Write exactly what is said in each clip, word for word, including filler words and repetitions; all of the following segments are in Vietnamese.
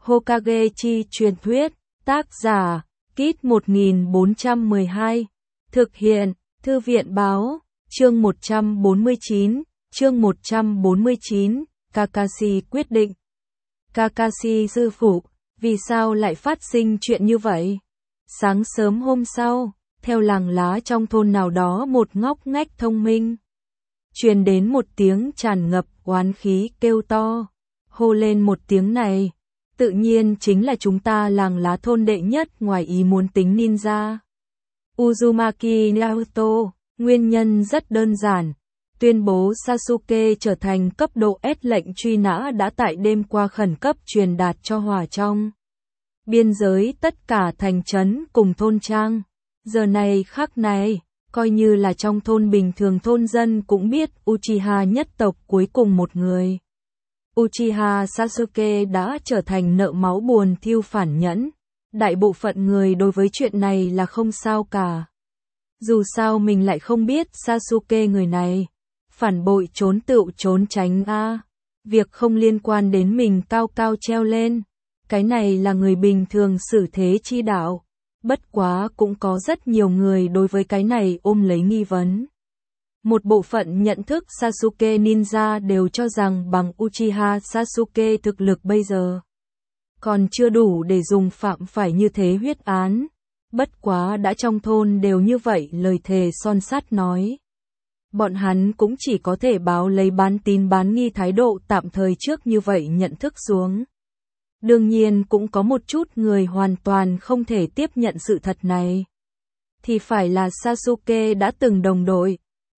Hokage chi truyền thuyết, tác giả, Kit một nghìn bốn trăm mười hai, thực hiện, Thư viện báo, chương một trăm bốn mươi chín, chương một trăm bốn mươi chín, Kakashi quyết định. Kakashi sư phụ, vì sao lại phát sinh chuyện như vậy? Sáng sớm hôm sau, theo làng lá trong thôn nào đó một ngóc ngách thông minh, truyền đến một tiếng tràn ngập oán khí kêu to, hô lên một tiếng này, tự nhiên chính là chúng ta làng lá thôn đệ nhất ngoài ý muốn tính ninja. Uzumaki Naruto, nguyên nhân rất đơn giản, tuyên bố Sasuke trở thành cấp độ S lệnh truy nã đã tại đêm qua khẩn cấp truyền đạt cho hỏa trong biên giới tất cả thành trấn cùng thôn trang. Giờ này khắc này, coi như là trong thôn bình thường thôn dân cũng biết Uchiha nhất tộc cuối cùng một người. Uchiha Sasuke đã trở thành nợ máu buồn thiêu phản nhẫn. Đại bộ phận người đối với chuyện này là không sao cả. Dù sao mình lại không biết Sasuke người này. Phản bội trốn tựu trốn tránh a à. Việc không liên quan đến mình cao cao treo lên. Cái này là người bình thường xử thế chi đạo. Bất quá cũng có rất nhiều người đối với cái này ôm lấy nghi vấn. Một bộ phận nhận thức Sasuke Ninja đều cho rằng bằng Uchiha Sasuke thực lực bây giờ còn chưa đủ để dùng phạm phải như thế huyết án. Bất quá đã trong thôn đều như vậy lời thề son sắt nói. Bọn hắn cũng chỉ có thể báo lấy bán tín bán nghi thái độ tạm thời trước như vậy nhận thức xuống. Đương nhiên cũng có một chút người hoàn toàn không thể tiếp nhận sự thật này. Thì phải là Sasuke đã từng đồng đội.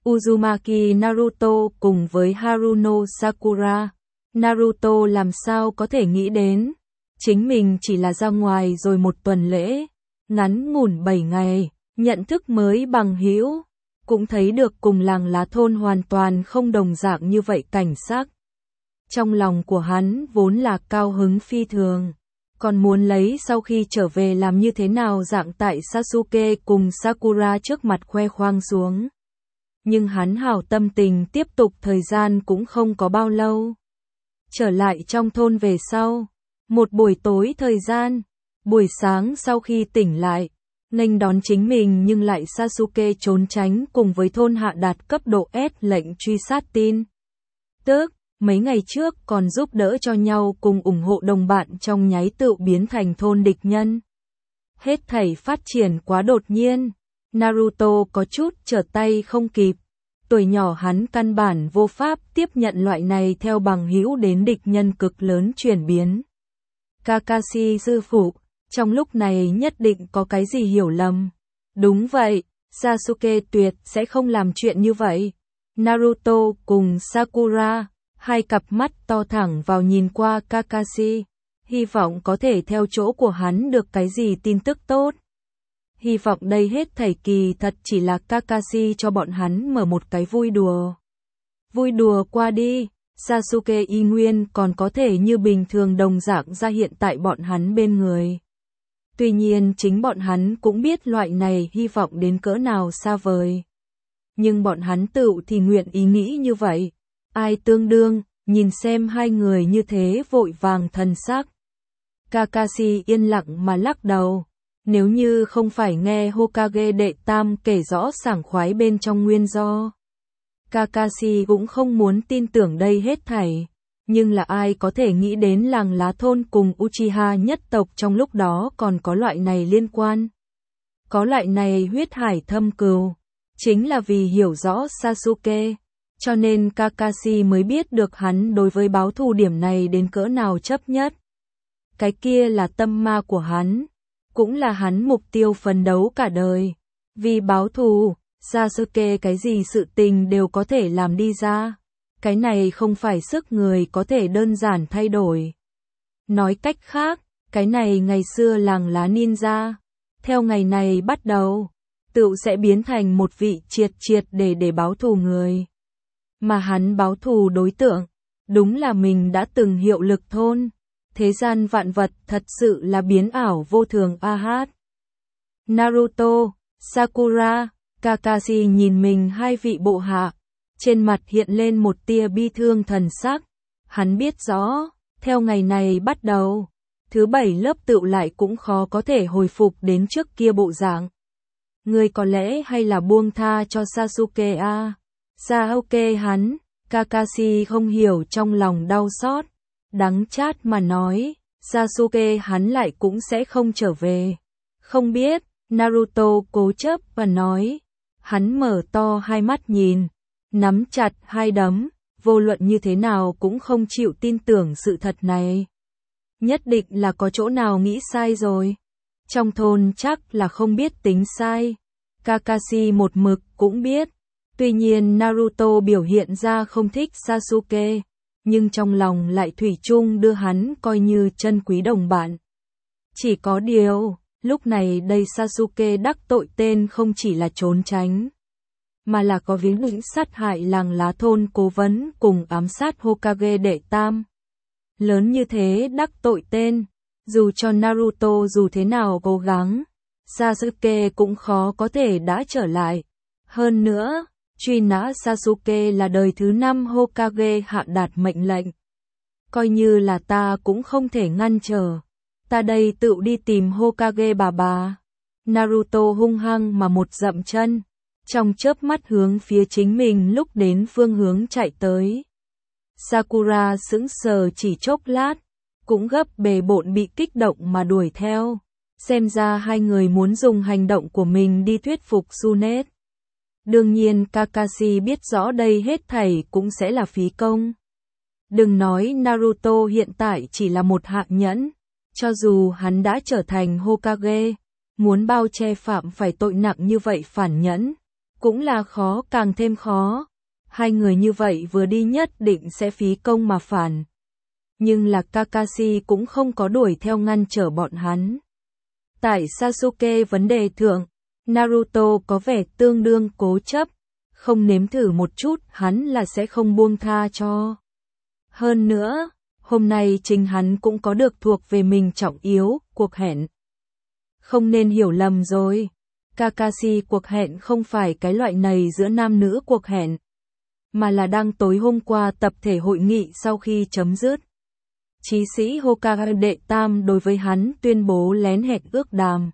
Uzumaki Naruto cùng với Haruno Sakura. Naruto làm sao có thể nghĩ đến. Chính mình chỉ là ra ngoài rồi một tuần lễ. Ngắn ngủn bảy ngày. Nhận thức mới bằng hữu. Cũng thấy được cùng làng lá thôn hoàn toàn không đồng dạng như vậy cảnh sắc. Trong lòng của hắn vốn là cao hứng phi thường. Còn muốn lấy sau khi trở về làm như thế nào dạng tại Sasuke cùng Sakura trước mặt khoe khoang xuống. Nhưng hắn hảo tâm tình tiếp tục thời gian cũng không có bao lâu. Trở lại trong thôn về sau. Một buổi tối thời gian. Buổi sáng sau khi tỉnh lại. Nghênh đón chính mình nhưng lại Sasuke trốn tránh cùng với thôn hạ đạt cấp độ S lệnh truy sát tin. Tức, mấy ngày trước còn giúp đỡ cho nhau cùng ủng hộ đồng bạn trong nháy tự biến thành thôn địch nhân. Hết thảy phát triển quá đột nhiên. Naruto có chút trở tay không kịp. Tuổi nhỏ hắn căn bản vô pháp tiếp nhận loại này theo bằng hữu đến địch nhân cực lớn chuyển biến. Kakashi sư phụ, trong lúc này nhất định có cái gì hiểu lầm. Đúng vậy, Sasuke tuyệt sẽ không làm chuyện như vậy. Naruto cùng Sakura, hai cặp mắt to thẳng vào nhìn qua Kakashi, hy vọng có thể theo chỗ của hắn được cái gì tin tức tốt. Hy vọng đây hết thảy kỳ thật chỉ là Kakashi cho bọn hắn mở một cái vui đùa. Vui đùa qua đi, Sasuke y nguyên còn có thể như bình thường đồng dạng ra hiện tại bọn hắn bên người. Tuy nhiên chính bọn hắn cũng biết loại này hy vọng đến cỡ nào xa vời. Nhưng bọn hắn tự thì nguyện ý nghĩ như vậy. Ai tương đương, nhìn xem hai người như thế vội vàng thần sắc. Kakashi yên lặng mà lắc đầu. Nếu như không phải nghe Hokage đệ tam kể rõ sảng khoái bên trong nguyên do. Kakashi cũng không muốn tin tưởng đây hết thảy. Nhưng là ai có thể nghĩ đến làng lá thôn cùng Uchiha nhất tộc trong lúc đó còn có loại này liên quan. Có loại này huyết hải thâm cừu. Chính là vì hiểu rõ Sasuke. Cho nên Kakashi mới biết được hắn đối với báo thù điểm này đến cỡ nào chấp nhất. Cái kia là tâm ma của hắn. Cũng là hắn mục tiêu phấn đấu cả đời. Vì báo thù, Sasuke cái gì sự tình đều có thể làm đi ra. Cái này không phải sức người có thể đơn giản thay đổi. Nói cách khác, cái này ngày xưa làng lá ninja. Theo ngày này bắt đầu, tựu sẽ biến thành một vị triệt triệt để để báo thù người. Mà hắn báo thù đối tượng, đúng là mình đã từng hiệu lực thôn. Thế gian vạn vật thật sự là biến ảo vô thường a hát. Naruto, Sakura, Kakashi nhìn mình hai vị bộ hạ. Trên mặt hiện lên một tia bi thương thần sắc. Hắn biết rõ, theo ngày này bắt đầu, thứ bảy lớp tựu lại cũng khó có thể hồi phục đến trước kia bộ dạng. Ngươi có lẽ hay là buông tha cho Sasuke à? Sasuke hắn, Kakashi không hiểu trong lòng đau xót, đắng chát mà nói, Sasuke hắn lại cũng sẽ không trở về. Không biết, Naruto cố chấp và nói, hắn mở to hai mắt nhìn, nắm chặt hai đấm, vô luận như thế nào cũng không chịu tin tưởng sự thật này. Nhất định là có chỗ nào nghĩ sai rồi. Trong thôn chắc là không biết tính sai. Kakashi một mực cũng biết. Tuy nhiên Naruto biểu hiện ra không thích Sasuke, nhưng trong lòng lại thủy chung đưa hắn coi như chân quý đồng bạn. Chỉ có điều, lúc này đây Sasuke đắc tội tên không chỉ là trốn tránh, mà là có viếng vĩnh sát hại làng lá thôn cố vấn cùng ám sát Hokage đệ tam. Lớn như thế đắc tội tên, dù cho Naruto dù thế nào cố gắng, Sasuke cũng khó có thể đã trở lại. Hơn nữa, truy nã Sasuke là đời thứ năm Hokage hạ đạt mệnh lệnh. Coi như là ta cũng không thể ngăn trở. Ta đây tự đi tìm Hokage bà bà. Naruto hung hăng mà một dậm chân, trong chớp mắt hướng phía chính mình lúc đến phương hướng chạy tới. Sakura sững sờ chỉ chốc lát, cũng gấp bề bộn bị kích động mà đuổi theo. Xem ra hai người muốn dùng hành động của mình đi thuyết phục Tsunade. Đương nhiên Kakashi biết rõ đây hết thảy cũng sẽ là phí công. Đừng nói Naruto hiện tại chỉ là một hạ nhẫn, cho dù hắn đã trở thành Hokage, muốn bao che phạm phải tội nặng như vậy phản nhẫn, cũng là khó càng thêm khó. Hai người như vậy vừa đi nhất định sẽ phí công mà phản. Nhưng là Kakashi cũng không có đuổi theo ngăn trở bọn hắn. Tại Sasuke vấn đề thượng, Naruto có vẻ tương đương cố chấp, không nếm thử một chút hắn là sẽ không buông tha cho. Hơn nữa, hôm nay chính hắn cũng có được thuộc về mình trọng yếu, cuộc hẹn. Không nên hiểu lầm rồi, Kakashi cuộc hẹn không phải cái loại này giữa nam nữ cuộc hẹn, mà là đang tối hôm qua tập thể hội nghị sau khi chấm dứt. Chí sĩ Hokage đệ tam đối với hắn tuyên bố lén hẹn ước đàm.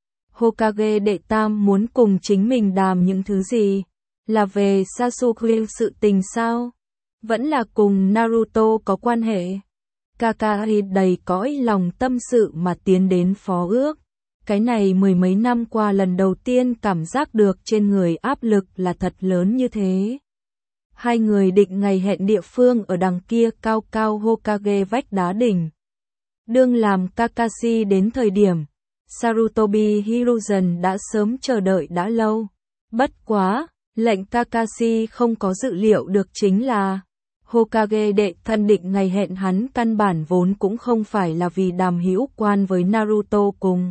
Hokage đệ tam muốn cùng chính mình đàm những thứ gì? Là về Sasuke sự tình sao? Vẫn là cùng Naruto có quan hệ? Kakashi đầy cõi lòng tâm sự mà tiến đến phó ước. Cái này mười mấy năm qua lần đầu tiên cảm giác được trên người áp lực là thật lớn như thế. Hai người định ngày hẹn địa phương ở đằng kia cao cao Hokage vách đá đỉnh. Đương làm Kakashi đến thời điểm, Sarutobi Hiruzen đã sớm chờ đợi đã lâu. Bất quá, lệnh Kakashi không có dự liệu được chính là Hokage đệ thân định ngày hẹn hắn căn bản vốn cũng không phải là vì đàm hữu quan với Naruto cùng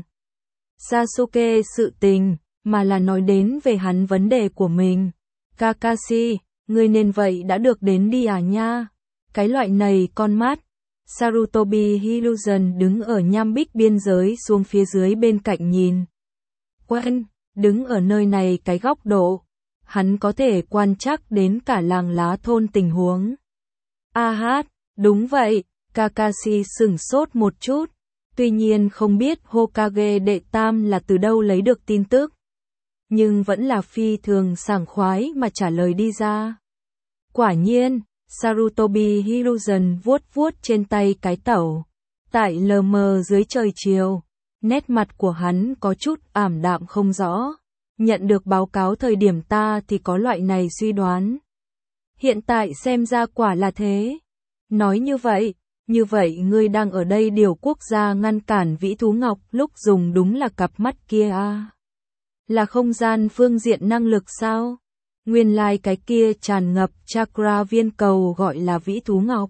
Sasuke sự tình, mà là nói đến về hắn vấn đề của mình. Kakashi, ngươi nên vậy đã được đến đi à nha? Cái loại này con mắt. Sarutobi Hiruzen đứng ở nham bích biên giới xuống phía dưới bên cạnh nhìn. Quen, đứng ở nơi này cái góc độ, hắn có thể quan trắc đến cả làng lá thôn tình huống. A hát, đúng vậy, Kakashi sửng sốt một chút, tuy nhiên không biết Hokage đệ tam là từ đâu lấy được tin tức. Nhưng vẫn là phi thường sảng khoái mà trả lời đi ra. Quả nhiên, Sarutobi Hiruzen vuốt vuốt trên tay cái tẩu. Tại lờ mờ dưới trời chiều, nét mặt của hắn có chút ảm đạm không rõ. Nhận được báo cáo thời điểm ta thì có loại này suy đoán. Hiện tại xem ra quả là thế. Nói như vậy, như vậy ngươi đang ở đây điều quốc gia ngăn cản Vĩ Thú Ngọc lúc dùng đúng là cặp mắt kia à? Là không gian phương diện năng lực sao? Nguyên lai like cái kia tràn ngập chakra viên cầu gọi là Vĩ Thú Ngọc.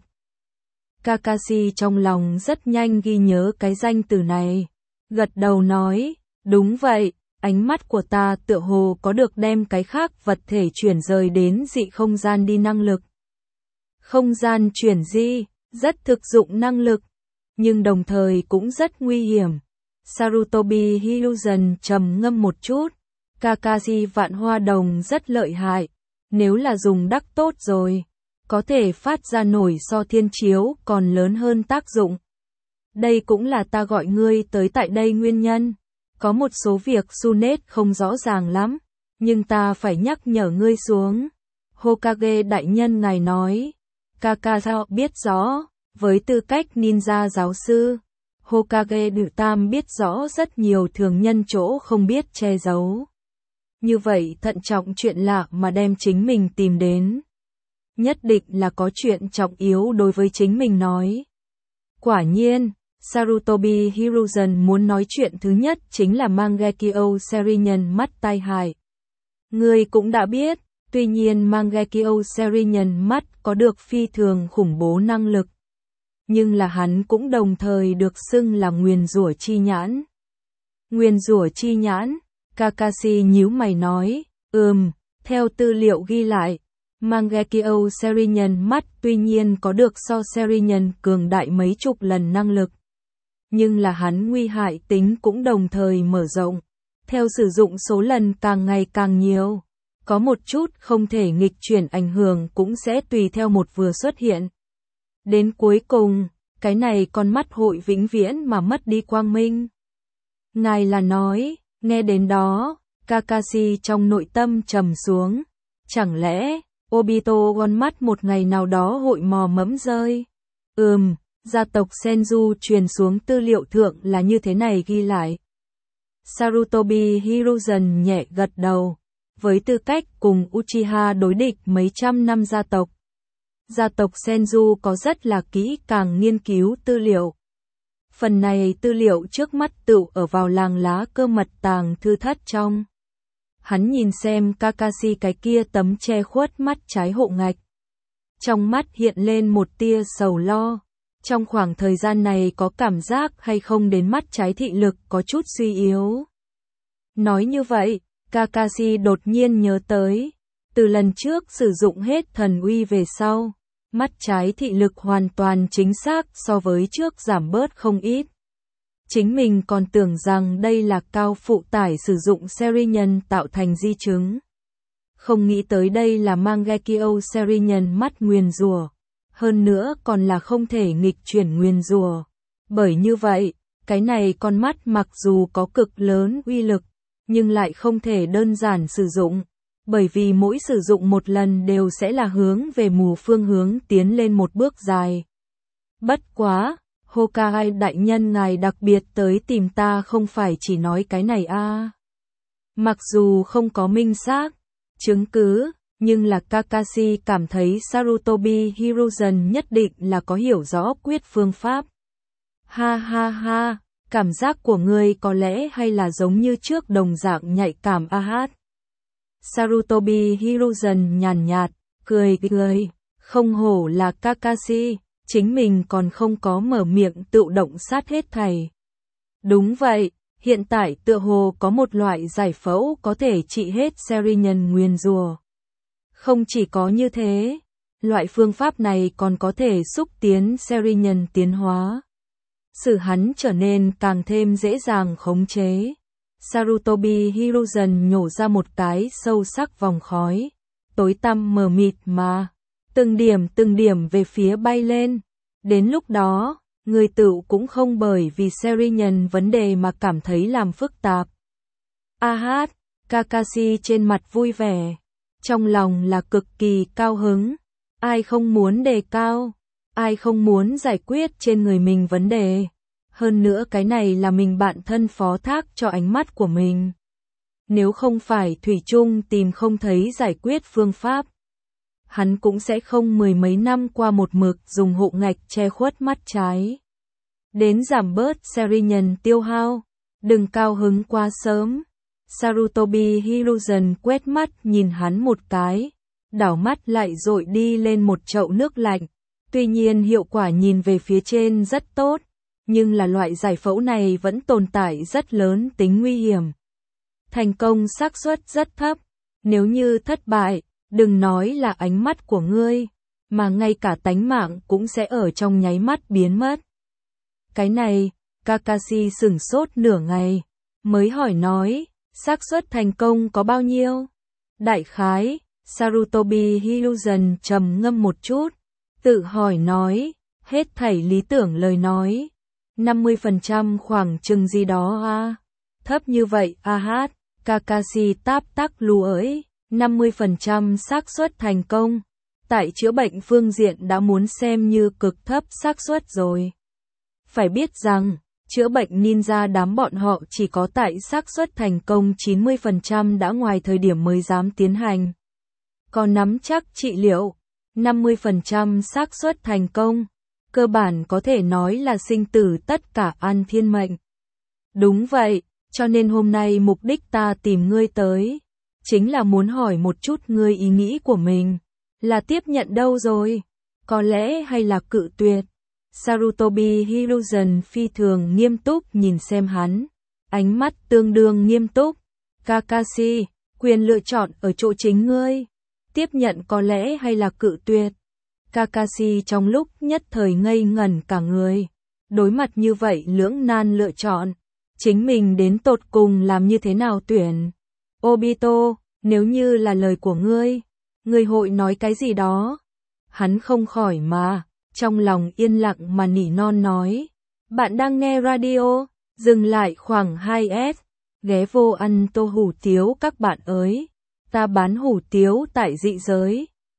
Kakashi trong lòng rất nhanh ghi nhớ cái danh từ này. Gật đầu nói, đúng vậy, ánh mắt của ta tựa hồ có được đem cái khác vật thể chuyển rời đến dị không gian đi năng lực. Không gian chuyển di, rất thực dụng năng lực, nhưng đồng thời cũng rất nguy hiểm. Sarutobi Hiruzen trầm ngâm một chút. Kakashi vạn hoa đồng rất lợi hại, nếu là dùng đắc tốt rồi, có thể phát ra nổi so thiên chiếu còn lớn hơn tác dụng. Đây cũng là ta gọi ngươi tới tại đây nguyên nhân. Có một số việc Tsunade không rõ ràng lắm, nhưng ta phải nhắc nhở ngươi xuống. Hokage đại nhân ngài nói. Kakashi biết rõ, với tư cách ninja giáo sư, Hokage Đử Tam biết rõ rất nhiều thường nhân chỗ không biết che giấu. Như vậy thận trọng chuyện lạ mà đem chính mình tìm đến. Nhất định là có chuyện trọng yếu đối với chính mình nói. Quả nhiên, Sarutobi Hiruzen muốn nói chuyện thứ nhất chính là Mangekyo Sharingan mắt tai hại. Ngươi cũng đã biết, tuy nhiên Mangekyo Sharingan mắt có được phi thường khủng bố năng lực. Nhưng là hắn cũng đồng thời được xưng là nguyền rủa chi nhãn. Nguyền rủa chi nhãn, Kakashi nhíu mày nói, ừm, theo tư liệu ghi lại, Mangekyo Sharingan mắt tuy nhiên có được so Sharingan cường đại mấy chục lần năng lực. Nhưng là hắn nguy hại tính cũng đồng thời mở rộng, theo sử dụng số lần càng ngày càng nhiều. Có một chút không thể nghịch chuyển ảnh hưởng cũng sẽ tùy theo một vừa xuất hiện. Đến cuối cùng, cái này con mắt hội vĩnh viễn mà mất đi quang minh. Ngài là nói, nghe đến đó, Kakashi trong nội tâm trầm xuống. Chẳng lẽ, Obito con mắt một ngày nào đó hội mò mẫm rơi? Ừm, gia tộc Senju truyền xuống tư liệu thượng là như thế này ghi lại. Sarutobi Hiruzen nhẹ gật đầu. Với tư cách cùng Uchiha đối địch mấy trăm năm gia tộc, gia tộc Senju có rất là kỹ càng nghiên cứu tư liệu. Phần này tư liệu trước mắt tự ở vào làng lá cơ mật tàng thư thất trong. Hắn nhìn xem Kakashi cái kia tấm che khuất mắt trái hộ ngạch. Trong mắt hiện lên một tia sầu lo. Trong khoảng thời gian này có cảm giác hay không đến mắt trái thị lực có chút suy yếu. Nói như vậy, Kakashi đột nhiên nhớ tới, từ lần trước sử dụng hết thần uy về sau, mắt trái thị lực hoàn toàn chính xác so với trước giảm bớt không ít. Chính mình còn tưởng rằng đây là cao phụ tải sử dụng Sharingan tạo thành di chứng. Không nghĩ tới đây là Mangekyo Sharingan mắt nguyền rủa, hơn nữa còn là không thể nghịch chuyển nguyền rủa. Bởi như vậy, cái này con mắt mặc dù có cực lớn uy lực, nhưng lại không thể đơn giản sử dụng, bởi vì mỗi sử dụng một lần đều sẽ là hướng về mù phương hướng tiến lên một bước dài. Bất quá, Hokage đại nhân ngài đặc biệt tới tìm ta không phải chỉ nói cái này a. À. Mặc dù không có minh xác chứng cứ, nhưng là Kakashi cảm thấy Sarutobi Hiruzen nhất định là có hiểu rõ quyết phương pháp. Ha ha ha, cảm giác của ngươi có lẽ hay là giống như trước đồng dạng nhạy cảm a hát. Sarutobi Hiruzen nhàn nhạt, cười cười, không hổ là Kakashi, chính mình còn không có mở miệng tự động sát hết thầy. Đúng vậy, hiện tại tựa hồ có một loại giải phẫu có thể trị hết Sharingan nguyền rủa. Không chỉ có như thế, loại phương pháp này còn có thể xúc tiến Sharingan tiến hóa,使hắn trở nên càng thêm dễ dàng khống chế. Sarutobi Hiruzen nhổ ra một cái sâu sắc vòng khói, tối tăm mờ mịt mà, từng điểm từng điểm về phía bay lên. Đến lúc đó, người tự cũng không bởi vì Sharingan vấn đề mà cảm thấy làm phức tạp. A hát, Kakashi trên mặt vui vẻ, trong lòng là cực kỳ cao hứng. Ai không muốn đề cao, ai không muốn giải quyết trên người mình vấn đề. Hơn nữa cái này là mình bạn thân phó thác cho ánh mắt của mình. Nếu không phải thủy chung tìm không thấy giải quyết phương pháp, hắn cũng sẽ không mười mấy năm qua một mực dùng hộ ngạch che khuất mắt trái. Đến giảm bớt Sharingan tiêu hao, đừng cao hứng quá sớm. Sarutobi Hiruzen quét mắt nhìn hắn một cái, đảo mắt lại dội đi lên một chậu nước lạnh. Tuy nhiên hiệu quả nhìn về phía trên rất tốt, nhưng là loại giải phẫu này vẫn tồn tại rất lớn tính nguy hiểm. Thành công xác suất rất thấp, nếu như thất bại, đừng nói là ánh mắt của ngươi, mà ngay cả tánh mạng cũng sẽ ở trong nháy mắt biến mất. Cái này, Kakashi sửng sốt nửa ngày, mới hỏi nói, xác suất thành công có bao nhiêu? Đại khái, Sarutobi Hiruzen trầm ngâm một chút, tự hỏi nói, hết thảy lý tưởng lời nói, năm mươi phần trăm khoảng chừng gì đó à. Thấp như vậy à hát, Kakashi táp tắc lù ới, năm mươi phần trăm xác suất thành công. Tại chữa bệnh phương diện đã muốn xem như cực thấp xác suất rồi. Phải biết rằng, chữa bệnh ninja đám bọn họ chỉ có tại xác suất thành công chín mươi phần trăm đã ngoài thời điểm mới dám tiến hành. Còn nắm chắc trị liệu, năm mươi phần trăm xác suất thành công, cơ bản có thể nói là sinh tử tất cả an thiên mệnh. Đúng vậy, cho nên hôm nay mục đích ta tìm ngươi tới, chính là muốn hỏi một chút ngươi ý nghĩ của mình, là tiếp nhận đâu rồi, có lẽ hay là cự tuyệt. Sarutobi Hiruzen phi thường nghiêm túc nhìn xem hắn, ánh mắt tương đương nghiêm túc. Kakashi, quyền lựa chọn ở chỗ chính ngươi, tiếp nhận có lẽ hay là cự tuyệt. Kakashi trong lúc nhất thời ngây ngẩn cả người, đối mặt như vậy lưỡng nan lựa chọn, chính mình đến tột cùng làm như thế nào tuyển. Obito, nếu như là lời của ngươi, ngươi hội nói cái gì đó? Hắn không khỏi mà, trong lòng yên lặng mà nỉ non nói. Bạn đang nghe radio, dừng lại khoảng hai S, ghé vô ăn tô hủ tiếu các bạn ơi. Ta bán hủ tiếu tại dị giới.